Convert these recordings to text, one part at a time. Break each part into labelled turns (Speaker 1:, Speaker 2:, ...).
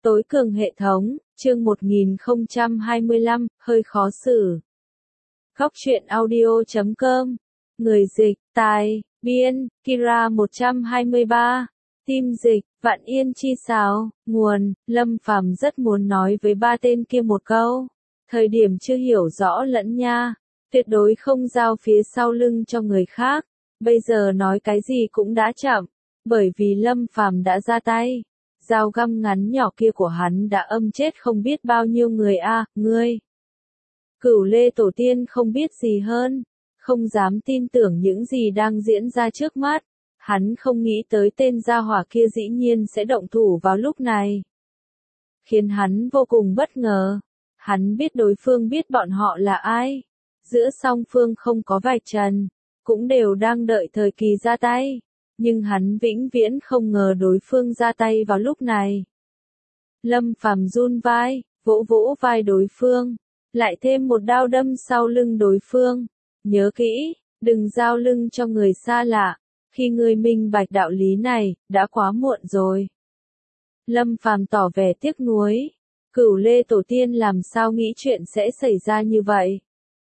Speaker 1: Tối cường hệ thống, chương 1025, hơi khó xử. Góc truyện audio.com. Người dịch, tài, biên, Kira 123. Team dịch, Vạn Yên Chi Sáo, nguồn, Lâm Phàm rất muốn nói với ba tên kia một câu. Thời điểm chưa hiểu rõ lẫn nha, tuyệt đối không giao phía sau lưng cho người khác. Bây giờ nói cái gì cũng đã chậm, bởi vì Lâm Phàm đã ra tay. Dao găm ngắn nhỏ kia của hắn đã âm chết không biết bao nhiêu người ngươi. Cửu Lê Tổ Tiên không biết gì hơn, không dám tin tưởng những gì đang diễn ra trước mắt. Hắn không nghĩ tới tên gia hỏa kia dĩ nhiên sẽ động thủ vào lúc này. Khiến hắn vô cùng bất ngờ. Hắn biết đối phương biết bọn họ là ai. Giữa song phương không có vạch trần, cũng đều đang đợi thời kỳ ra tay. Nhưng hắn vĩnh viễn không ngờ đối phương ra tay vào lúc này. Lâm Phàm run vai, vỗ vỗ vai đối phương, lại thêm một đao đâm sau lưng đối phương. Nhớ kỹ, đừng giao lưng cho người xa lạ, khi người minh bạch đạo lý này, đã quá muộn rồi. Lâm Phàm tỏ vẻ tiếc nuối, Cửu Lê Tổ Tiên làm sao nghĩ chuyện sẽ xảy ra như vậy.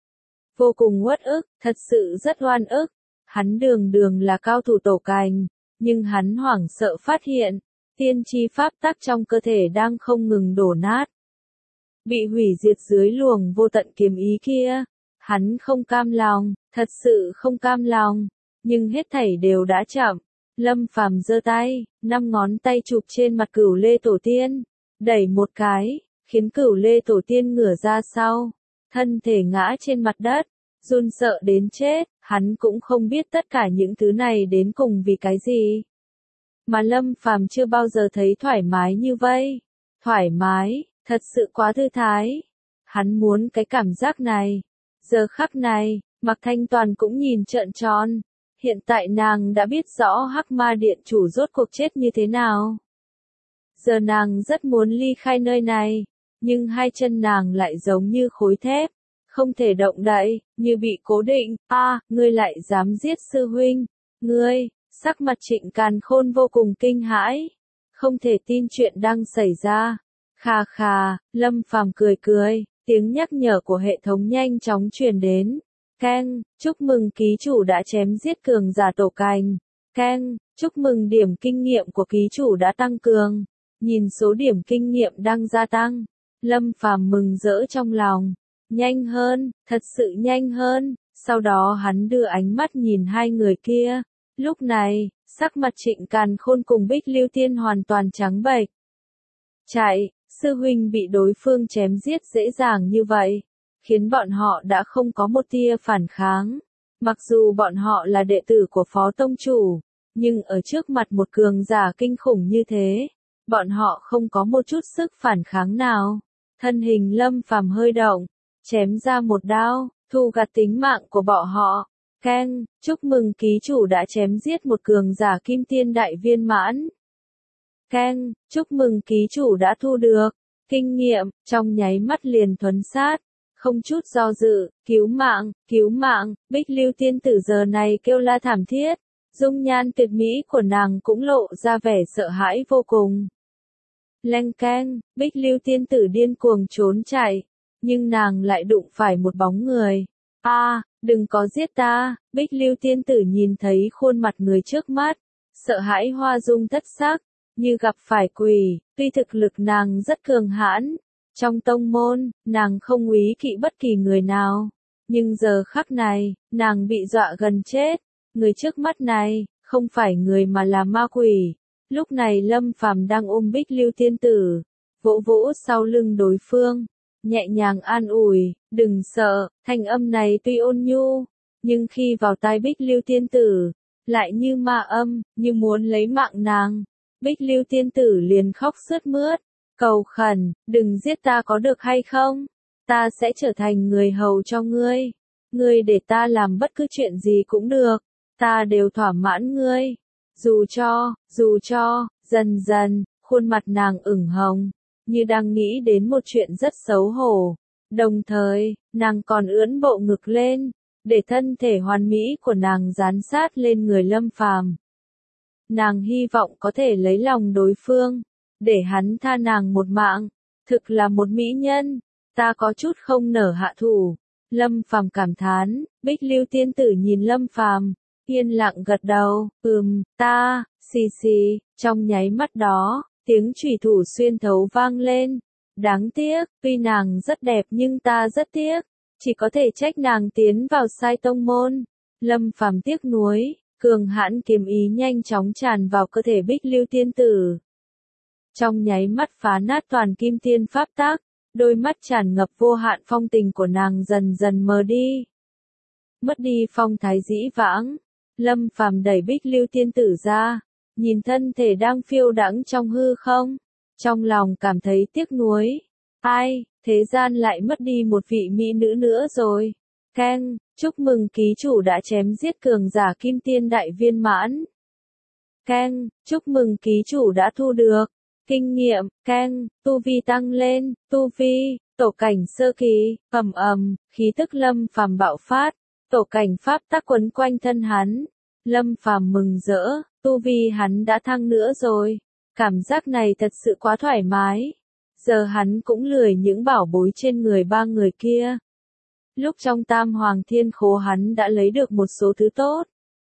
Speaker 1: Vô cùng uất ức, thật sự rất oan ức. Hắn đường là cao thủ tổ cành, nhưng hắn hoảng sợ phát hiện, tiên tri pháp tắc trong cơ thể đang không ngừng đổ nát. Bị hủy diệt dưới luồng vô tận kiếm ý kia, hắn không cam lòng, thật sự không cam lòng, nhưng hết thảy đều đã chậm. Lâm Phàm giơ tay, 5 ngón tay chụp trên mặt Cửu Lê Tổ Tiên, đẩy một cái, khiến Cửu Lê Tổ Tiên ngửa ra sau, thân thể ngã trên mặt đất. Run sợ đến chết, hắn cũng không biết tất cả những thứ này đến cùng vì cái gì. Mà Lâm Phàm chưa bao giờ thấy thoải mái như vậy. Thoải mái, thật sự quá thư thái. Hắn muốn cái cảm giác này. Giờ khắc này, Mạc Thanh Toàn cũng nhìn trợn tròn. Hiện tại nàng đã biết rõ Hắc Ma Điện chủ rốt cuộc chết như thế nào. Giờ nàng rất muốn ly khai nơi này, nhưng hai chân nàng lại giống như khối thép. Không thể động đậy, như bị cố định. Ngươi lại dám giết sư huynh. Ngươi, sắc mặt Trịnh Càn Khôn vô cùng kinh hãi. Không thể tin chuyện đang xảy ra. Khà khà, Lâm Phàm cười, tiếng nhắc nhở của hệ thống nhanh chóng truyền đến. Keng, chúc mừng ký chủ đã chém giết cường giả tổ cành. Keng, chúc mừng điểm kinh nghiệm của ký chủ đã tăng cường. Nhìn số điểm kinh nghiệm đang gia tăng, Lâm Phàm mừng rỡ trong lòng. Nhanh hơn, thật sự nhanh hơn. Sau đó hắn đưa ánh mắt nhìn hai người kia. Lúc này, sắc mặt Trịnh Càn Khôn cùng Bích Lưu Tiên hoàn toàn trắng bệch. Chạy, sư huynh bị đối phương chém giết dễ dàng như vậy, khiến bọn họ đã không có một tia phản kháng. Mặc dù bọn họ là đệ tử của Phó Tông Chủ, nhưng ở trước mặt một cường giả kinh khủng như thế, bọn họ không có một chút sức phản kháng nào. Thân hình Lâm Phàm hơi động, chém ra một đao, thu gặt tính mạng của bọn họ. Keng, chúc mừng ký chủ đã chém giết một cường giả kim tiên đại viên mãn. Keng, chúc mừng ký chủ đã thu được kinh nghiệm, trong nháy mắt liền thuấn sát, không chút do dự, cứu mạng. Bích Lưu Tiên tử giờ này kêu la thảm thiết, dung nhan tuyệt mỹ của nàng cũng lộ ra vẻ sợ hãi vô cùng. Leng keng, Bích Lưu Tiên tử điên cuồng trốn chạy. Nhưng nàng lại đụng phải một bóng người. Đừng có giết ta. Bích Lưu Tiên tử nhìn thấy khuôn mặt người trước mắt, sợ hãi hoa dung thất sắc, như gặp phải quỷ. Tuy thực lực nàng rất cường hãn, trong tông môn, nàng không úy kỵ bất kỳ người nào. Nhưng giờ khắc này, nàng bị dọa gần chết. Người trước mắt này, không phải người mà là ma quỷ. Lúc này Lâm Phàm đang ôm Bích Lưu Tiên tử, vỗ vỗ sau lưng đối phương. Nhẹ nhàng an ủi, đừng sợ. Thanh âm này tuy ôn nhu, nhưng khi vào tai Bích Lưu Tiên tử, lại như ma âm, như muốn lấy mạng nàng. Bích Lưu Tiên tử liền khóc sướt mướt, cầu khẩn, đừng giết ta có được hay không? Ta sẽ trở thành người hầu cho ngươi. Ngươi để ta làm bất cứ chuyện gì cũng được, ta đều thỏa mãn ngươi. Dù cho, dần dần, khuôn mặt nàng ửng hồng, như đang nghĩ đến một chuyện rất xấu hổ. Đồng thời, nàng còn ưỡn bộ ngực lên, để thân thể hoàn mỹ của nàng dán sát lên người Lâm Phàm. Nàng hy vọng có thể lấy lòng đối phương, để hắn tha nàng một mạng, thực là một mỹ nhân, ta có chút không nở hạ thủ. Lâm Phàm cảm thán, Bích Lưu tiên tử nhìn Lâm Phàm, yên lặng gật đầu, ta, xì xì, trong nháy mắt đó, tiếng chủy thủ xuyên thấu vang lên. Đáng tiếc, tuy nàng rất đẹp nhưng ta rất tiếc, chỉ có thể trách nàng tiến vào sai tông môn. Lâm Phàm tiếc nuối, cường hãn kiếm ý nhanh chóng tràn vào cơ thể Bích Lưu tiên tử. Trong nháy mắt phá nát toàn kim tiên pháp tác, đôi mắt tràn ngập vô hạn phong tình của nàng dần dần mờ đi. Mất đi phong thái dĩ vãng, Lâm Phàm đẩy Bích Lưu tiên tử ra, nhìn thân thể đang phiêu đãng trong hư không, trong lòng cảm thấy tiếc nuối. Ai, thế gian lại mất đi một vị mỹ nữ nữa rồi. Keng, chúc mừng ký chủ đã chém giết cường giả kim tiên đại viên mãn. Keng, chúc mừng ký chủ đã thu được kinh nghiệm. Keng, tu vi tăng lên, tu vi, tổ cảnh sơ kỳ, khí tức Lâm Phàm bạo phát, tổ cảnh pháp tắc quấn quanh thân hắn. Lâm Phàm mừng rỡ, tu vi hắn đã thăng nữa rồi. Cảm giác này thật sự quá thoải mái. Giờ hắn cũng lười những bảo bối trên người ba người kia. Lúc trong Tam Hoàng Thiên Khố hắn đã lấy được một số thứ tốt.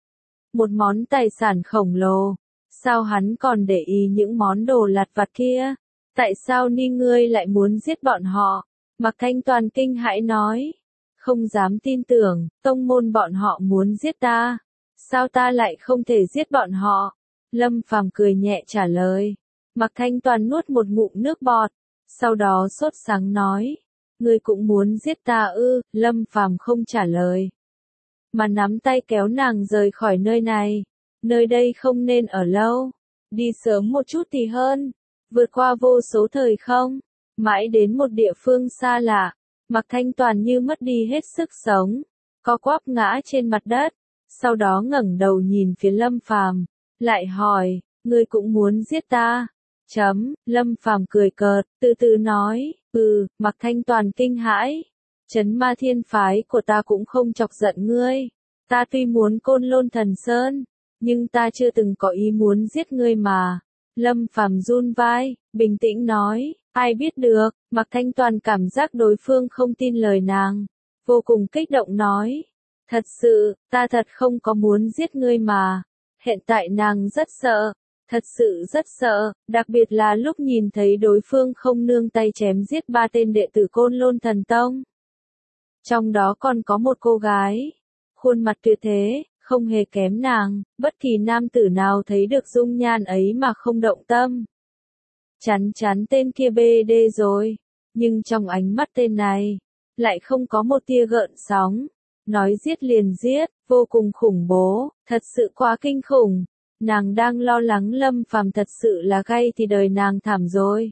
Speaker 1: Một món tài sản khổng lồ. Sao hắn còn để ý những món đồ lặt vặt kia? Tại sao Ni ngươi lại muốn giết bọn họ? Mạc Thanh Toàn kinh hãi nói. Không dám tin tưởng, tông môn bọn họ muốn giết ta. Sao ta lại không thể giết bọn họ? Lâm Phàm cười nhẹ trả lời. Mạc Thanh Toàn nuốt một ngụm nước bọt. Sau đó sốt sắng nói. Ngươi cũng muốn giết ta ư? Lâm Phàm không trả lời, mà nắm tay kéo nàng rời khỏi nơi này. Nơi đây không nên ở lâu. Đi sớm một chút thì hơn. Vượt qua vô số thời không. Mãi đến một địa phương xa lạ. Mạc Thanh Toàn như mất đi hết sức sống. Co quắp ngã trên mặt đất. Sau đó ngẩng đầu nhìn phía Lâm Phàm, lại hỏi, ngươi cũng muốn giết ta? Lâm Phàm cười cợt, từ từ nói, Mạc Thanh Toàn kinh hãi. Trấn Ma Thiên phái của ta cũng không chọc giận ngươi. Ta tuy muốn Côn Lôn Thần Sơn, nhưng ta chưa từng có ý muốn giết ngươi mà. Lâm Phàm run vai, bình tĩnh nói, ai biết được. Mạc Thanh Toàn cảm giác đối phương không tin lời nàng, vô cùng kích động nói, thật sự, ta thật không có muốn giết ngươi mà. Hiện tại nàng rất sợ, thật sự rất sợ, đặc biệt là lúc nhìn thấy đối phương không nương tay chém giết 3 tên đệ tử Côn Lôn Thần Tông. Trong đó còn có một cô gái, khuôn mặt tuyệt thế, không hề kém nàng, bất kỳ nam tử nào thấy được dung nhan ấy mà không động tâm. Chắn chắn tên kia BD rồi, nhưng trong ánh mắt tên này, lại không có một tia gợn sóng. Nói giết liền giết, vô cùng khủng bố, thật sự quá kinh khủng. Nàng đang lo lắng Lâm Phàm thật sự là gay thì đời nàng thảm rồi.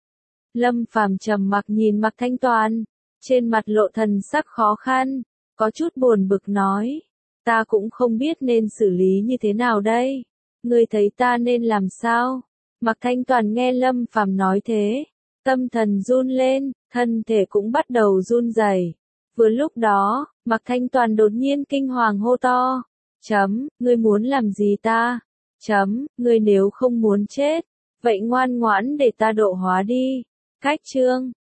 Speaker 1: Lâm Phàm trầm mặc nhìn Mạc Thanh Toàn, trên mặt lộ thần sắc khó khăn, có chút buồn bực nói, ta cũng không biết nên xử lý như thế nào đây. Ngươi thấy ta nên làm sao? Mạc Thanh Toàn nghe Lâm Phàm nói thế, tâm thần run lên, thân thể cũng bắt đầu run rẩy. Vừa lúc đó, Mạc Thanh Toàn đột nhiên kinh hoàng hô to. Ngươi muốn làm gì ta? Ngươi nếu không muốn chết, vậy ngoan ngoãn để ta độ hóa đi. Cách chương